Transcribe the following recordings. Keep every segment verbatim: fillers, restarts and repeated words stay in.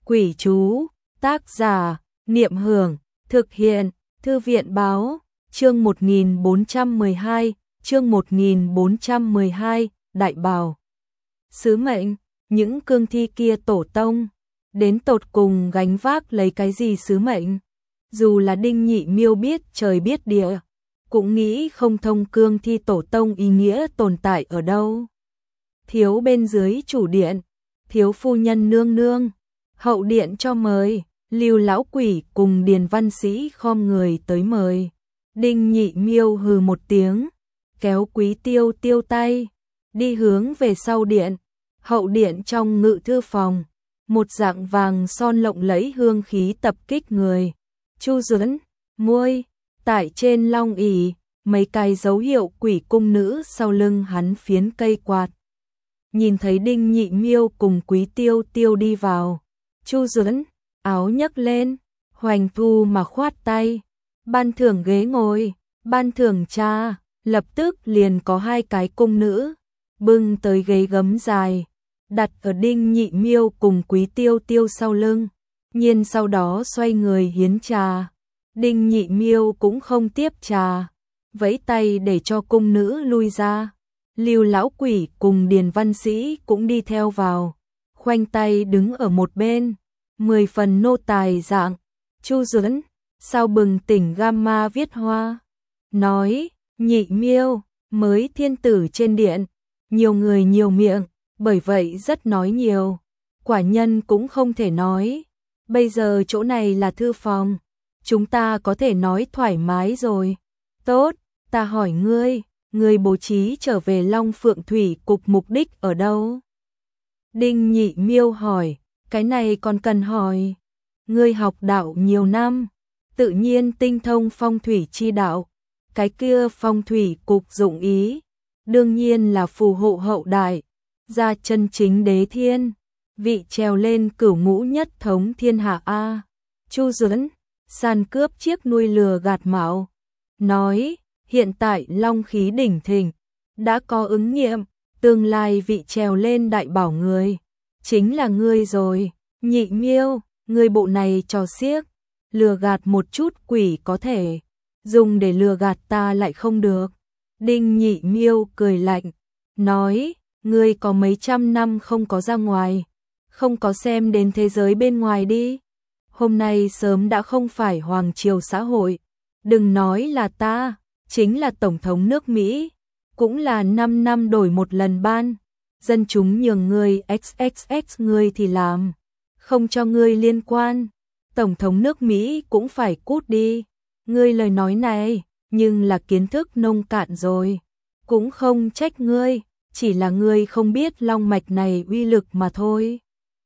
Quỷ chú, tác giả, Niệm Hưởng, thực hiện, Thư viện báo, chương một nghìn bốn trăm mười hai, chương một nghìn bốn trăm mười hai, Đại Bào. Sứ mệnh, những cương thi kia tổ tông, đến tột cùng gánh vác lấy cái gì sứ mệnh? Dù là Đinh Nhị Miêu biết trời biết địa, cũng nghĩ không thông cương thi tổ tông ý nghĩa tồn tại ở đâu. Thiếu bên dưới chủ điện, thiếu phu nhân nương nương, hậu điện cho mời, Lưu lão quỷ cùng Điền văn sĩ khom người tới mời. Đinh Nhị Miêu hừ một tiếng, kéo Quý Tiêu Tiêu tay, đi hướng về sau điện. Hậu điện trong ngự thư phòng, một dạng vàng son lộng lẫy hương khí tập kích người. Chu Duẫn, môi, tại trên long ỷ, mấy cái dấu hiệu quỷ cung nữ sau lưng hắn phiến cây quạt. Nhìn thấy Đinh Nhị Miêu cùng Quý Tiêu Tiêu đi vào, Chu Duẫn, áo nhấc lên, hoành thu mà khoát tay, ban thưởng ghế ngồi, ban thưởng trà, lập tức liền có hai cái cung nữ, bưng tới ghế gấm dài, đặt ở Đinh Nhị Miêu cùng Quý Tiêu Tiêu sau lưng, nhiên sau đó xoay người hiến trà. Đinh Nhị Miêu cũng không tiếp trà, vẫy tay để cho cung nữ lui ra. Lưu lão quỷ cùng Điền văn sĩ cũng đi theo vào, khoanh tay đứng ở một bên, mười phần nô tài dạng. Chu Duẫn, sao bừng tỉnh gamma viết hoa, nói, Nhị Miêu, mới thiên tử trên điện, nhiều người nhiều miệng, bởi vậy rất nói nhiều, quả nhân cũng không thể nói, bây giờ chỗ này là thư phòng, chúng ta có thể nói thoải mái rồi. Tốt, ta hỏi ngươi, ngươi bố trí trở về Long Phượng Thủy cục mục đích ở đâu? Đinh Nhị Miêu hỏi, cái này còn cần hỏi. Ngươi học đạo nhiều năm, tự nhiên tinh thông phong thủy chi đạo, cái kia phong thủy cục dụng ý, đương nhiên là phù hộ hậu đại, ra chân chính đế thiên, vị trèo lên cửu ngũ nhất thống thiên hạ a. Chu Duẫn, sàn cướp chiếc nuôi lừa gạt mạo, nói, hiện tại long khí đỉnh thịnh, đã có ứng nghiệm, tương lai vị trèo lên đại bảo người, chính là ngươi rồi. Nhị Miêu, ngươi bộ này trò xiếc, lừa gạt một chút quỷ có thể, dùng để lừa gạt ta lại không được. Đinh Nhị Miêu cười lạnh, nói, ngươi có mấy trăm năm không có ra ngoài, không có xem đến thế giới bên ngoài đi. Hôm nay sớm đã không phải hoàng triều xã hội, đừng nói là ta, chính là tổng thống nước Mỹ, cũng là năm năm đổi một lần ban, dân chúng nhường ngươi xx xx ngươi thì làm, không cho ngươi liên quan, tổng thống nước Mỹ cũng phải cút đi. Ngươi lời nói này, nhưng là kiến thức nông cạn rồi, cũng không trách ngươi, chỉ là ngươi không biết long mạch này uy lực mà thôi.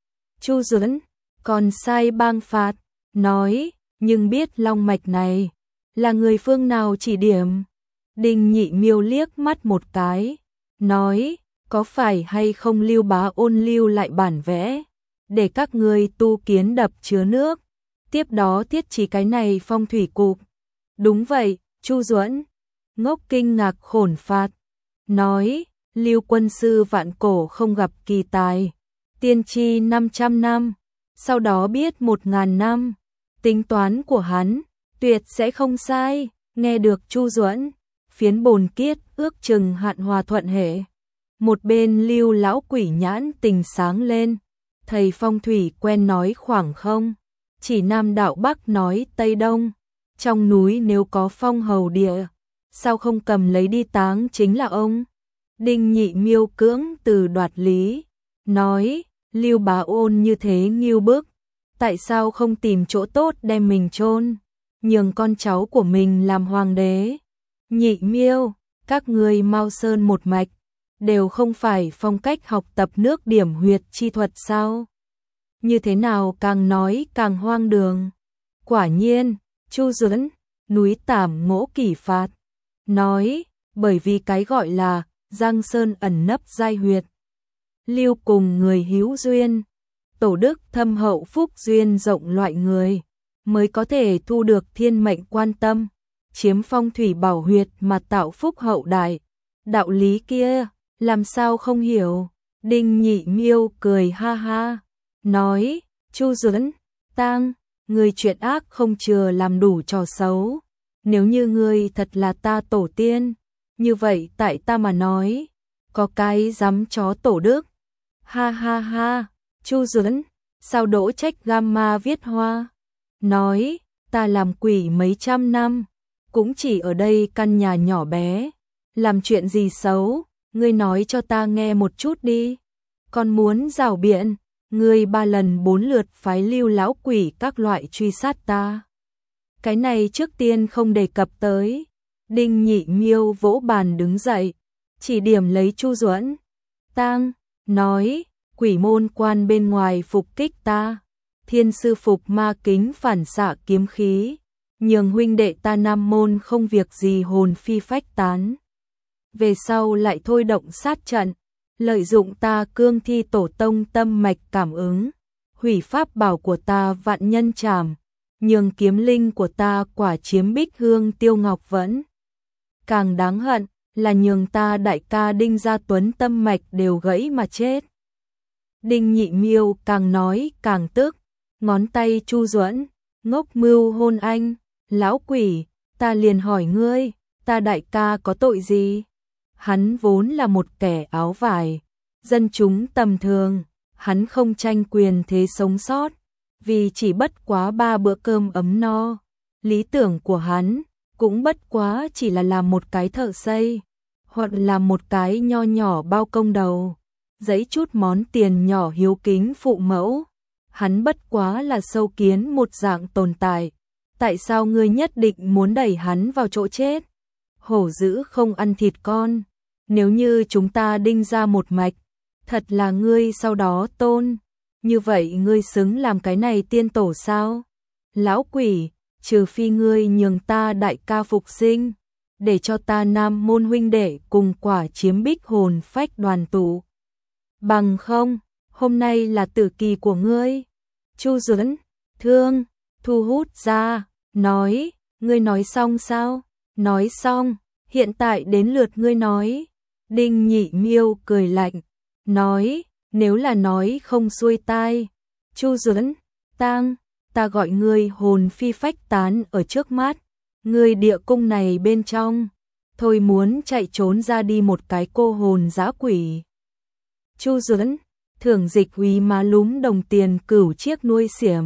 Chu Duẫn, còn sai bang phạt, nói, nhưng biết long mạch này là người phương nào chỉ điểm. Đinh Nhị Miêu liếc mắt một cái, nói, có phải hay không Lưu Bá Ôn lưu lại bản vẽ, để các ngươi tu kiến đập chứa nước, tiếp đó thiết trí cái này phong thủy cục. Đúng vậy. Chu Duẫn, ngốc kinh ngạc khổn phạt, nói, Lưu quân sư vạn cổ không gặp kỳ tài, tiên tri năm trăm năm, sau đó biết một ngàn năm, tính toán của hắn, tuyệt sẽ không sai. Nghe được Chu Duẫn, phiến bồn kiết ước chừng hạn hòa thuận hệ. Một bên Lưu lão quỷ nhãn tình sáng lên, thầy phong thủy quen nói khoảng không, chỉ Nam đạo Bắc nói Tây Đông, trong núi nếu có phong hầu địa, sao không cầm lấy đi táng chính là ông. Đinh Nhị Miêu cưỡng từ đoạt lý, nói, Lưu Bá Ôn như thế ngưu bức, tại sao không tìm chỗ tốt đem mình chôn, nhường con cháu của mình làm hoàng đế. Nhị Miêu, các ngươi Mao Sơn một mạch, đều không phải phong cách học tập nước điểm huyệt chi thuật sao? Như thế nào càng nói càng hoang đường. Quả nhiên, Chu Duẫn, núi Tảm Ngỗ Kỷ phạt, nói, bởi vì cái gọi là Giang Sơn ẩn nấp giai huyệt, Lưu cùng người hữu duyên, tổ đức thâm hậu phúc duyên rộng loại người, mới có thể thu được thiên mệnh quan tâm, chiếm phong thủy bảo huyệt mà tạo phúc hậu đại. Đạo lý kia, làm sao không hiểu. Đinh Nhị Miêu cười ha ha, nói, Chu Duẫn, Tang, ngươi chuyện ác không chừa làm đủ trò xấu. Nếu như ngươi thật là ta tổ tiên, như vậy tại ta mà nói, có cái dám chó tổ đức. Ha ha ha, Chu Duẫn, sao đỗ trách Gamma viết hoa. Nói, ta làm quỷ mấy trăm năm, cũng chỉ ở đây căn nhà nhỏ bé. Làm chuyện gì xấu, ngươi nói cho ta nghe một chút đi. Còn muốn rảo biện, ngươi ba lần bốn lượt phái lưu lão quỷ các loại truy sát ta. Cái này trước tiên không đề cập tới. Đinh Nhị Miêu vỗ bàn đứng dậy, chỉ điểm lấy Chu Duẫn. Tang, nói, quỷ môn quan bên ngoài phục kích ta. Thiên sư phục ma kính phản xạ kiếm khí, nhường huynh đệ ta nam môn không việc gì hồn phi phách tán. Về sau lại thôi động sát trận, lợi dụng ta cương thi tổ tông tâm mạch cảm ứng, hủy pháp bảo của ta vạn nhân trảm, nhường kiếm linh của ta quả chiếm bích hương tiêu ngọc vẫn. Càng đáng hận là nhường ta đại ca Đinh Gia Tuấn tâm mạch đều gãy mà chết. Đinh Nhị Miêu càng nói càng tức, ngón tay Chu Duẫn, ngốc mưu hôn anh, lão quỷ, ta liền hỏi ngươi, ta đại ca có tội gì? Hắn vốn là một kẻ áo vải, dân chúng tầm thường, hắn không tranh quyền thế sống sót, vì chỉ bất quá ba bữa cơm ấm no. Lý tưởng của hắn cũng bất quá chỉ là làm một cái thợ xây, hoặc là một cái nho nhỏ bao công đầu, giấy chút món tiền nhỏ hiếu kính phụ mẫu. Hắn bất quá là sâu kiến một dạng tồn tại. Tại sao ngươi nhất định muốn đẩy hắn vào chỗ chết? Hổ dữ không ăn thịt con. Nếu như chúng ta Đinh ra một mạch, thật là ngươi sau đó tôn. Như vậy ngươi xứng làm cái này tiên tổ sao? Lão quỷ, trừ phi ngươi nhường ta đại ca phục sinh, để cho ta nam môn huynh đệ cùng quả chiếm bích hồn phách đoàn tụ. Bằng không, hôm nay là tử kỳ của ngươi. Chu Duẫn, thương, thu hút ra, nói, ngươi nói xong sao? Nói xong, hiện tại đến lượt ngươi nói. Đinh Nhị Miêu cười lạnh, nói, nếu là nói không xuôi tai. Chu Duẫn, Tang, ta gọi ngươi hồn phi phách tán ở trước mắt, ngươi địa cung này bên trong, thôi muốn chạy trốn ra đi một cái cô hồn dã quỷ. Chu Duẫn, Thưởng Dịch Quý má lúm đồng tiền cửu chiếc nuôi xiểm,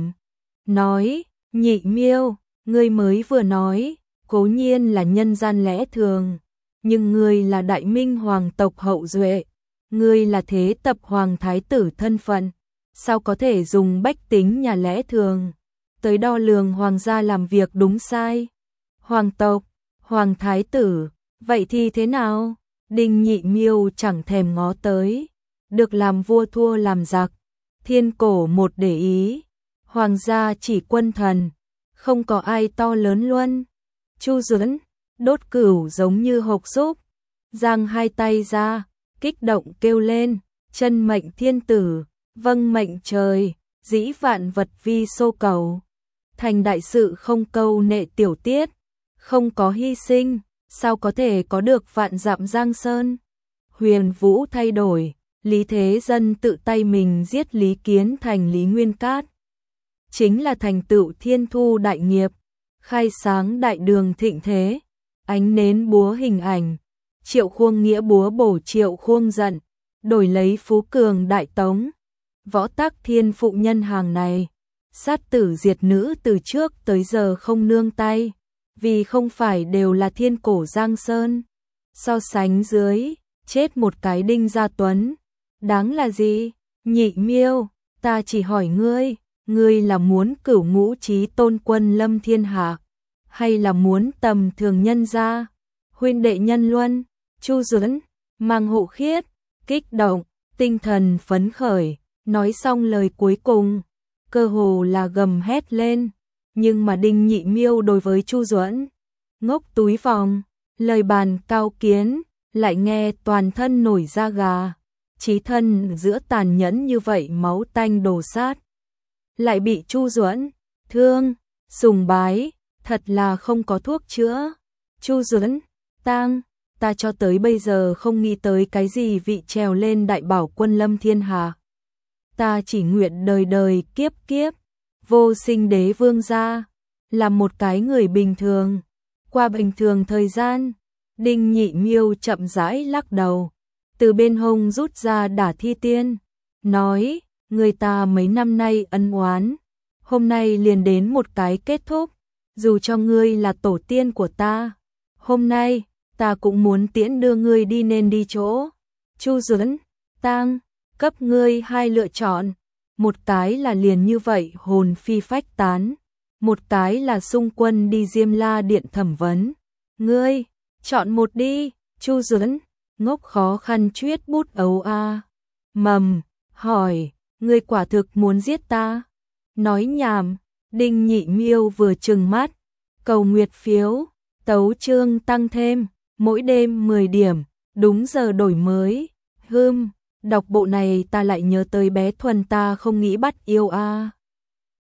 nói, Nhị Miêu, ngươi mới vừa nói, cố nhiên là nhân gian lẽ thường, nhưng ngươi là đại minh hoàng tộc hậu duệ, ngươi là thế tập hoàng thái tử thân phận, sao có thể dùng bách tính nhà lẽ thường tới đo lường hoàng gia làm việc đúng sai? Hoàng tộc, hoàng thái tử, vậy thì thế nào? Đinh Nhị Miêu chẳng thèm ngó tới, được làm vua thua làm giặc, thiên cổ một để ý, hoàng gia chỉ quân thần, không có ai to lớn luôn. Chu Duẫn, đốt cửu giống như hộc súp, giang hai tay ra, kích động kêu lên, chân mệnh thiên tử, vâng mệnh trời, dĩ vạn vật vi xô cầu. Thành đại sự không câu nệ tiểu tiết, không có hy sinh, sao có thể có được vạn dặm giang sơn? Huyền vũ thay đổi, Lý Thế Dân tự tay mình giết Lý Kiến thành Lý Nguyên Cát. Chính là thành tựu thiên thu đại nghiệp, khai sáng đại đường thịnh thế, ánh nến búa hình ảnh, Triệu Khuông nghĩa búa bổ Triệu Khuông giận, đổi lấy phú cường đại tống. Võ Tắc Thiên phụ nhân hàng này, sát tử diệt nữ từ trước tới giờ không nương tay, vì không phải đều là thiên cổ giang sơn. So sánh dưới, chết một cái Đinh Gia Tuấn, đáng là gì? Nhị Miêu, ta chỉ hỏi ngươi, ngươi là muốn cửu ngũ chí tôn quân lâm thiên hạ, hay là muốn tầm thường nhân gia, huynh đệ nhân luân? Chu Duẫn, mang hộ khiết, kích động, tinh thần phấn khởi, nói xong lời cuối cùng, cơ hồ là gầm hét lên, nhưng mà Đinh Nhị Miêu đối với Chu Duẫn, ngốc túi vòng, lời bàn cao kiến, lại nghe toàn thân nổi da gà, chí thân giữa tàn nhẫn như vậy máu tanh đổ sát, lại bị Chu Duẫn thương, sùng bái, thật là không có thuốc chữa. Chu Duẫn, Tang, ta cho tới bây giờ không nghĩ tới cái gì vị trèo lên đại bảo quân lâm thiên hạ. ta chỉ nguyện đời đời kiếp kiếp, vô sinh đế vương gia, là một cái người bình thường. Qua bình thường thời gian, Đinh Nhị Miêu chậm rãi lắc đầu, từ bên hông rút ra đả thi tiên, nói, người ta mấy năm nay ân oán, hôm nay liền đến một cái kết thúc, dù cho ngươi là tổ tiên của ta, hôm nay, ta cũng muốn tiễn đưa ngươi đi nên đi chỗ. Chu Duẫn, tang, cấp ngươi hai lựa chọn, một cái là liền như vậy hồn phi phách tán, một cái là xung quân đi Diêm La Điện thẩm vấn. Ngươi, chọn một đi. Chu Duẫn, ngốc khó khăn chuyết bút ấu a. Mầm, hỏi, ngươi quả thực muốn giết ta? Nói nhảm. Đinh Nhị Miêu vừa trừng mắt, cầu nguyệt phiếu, tấu chương tăng thêm, mỗi đêm mười điểm, đúng giờ đổi mới. Hưm, đọc bộ này ta lại nhớ tới bé Thuần ta không nghĩ bắt yêu a.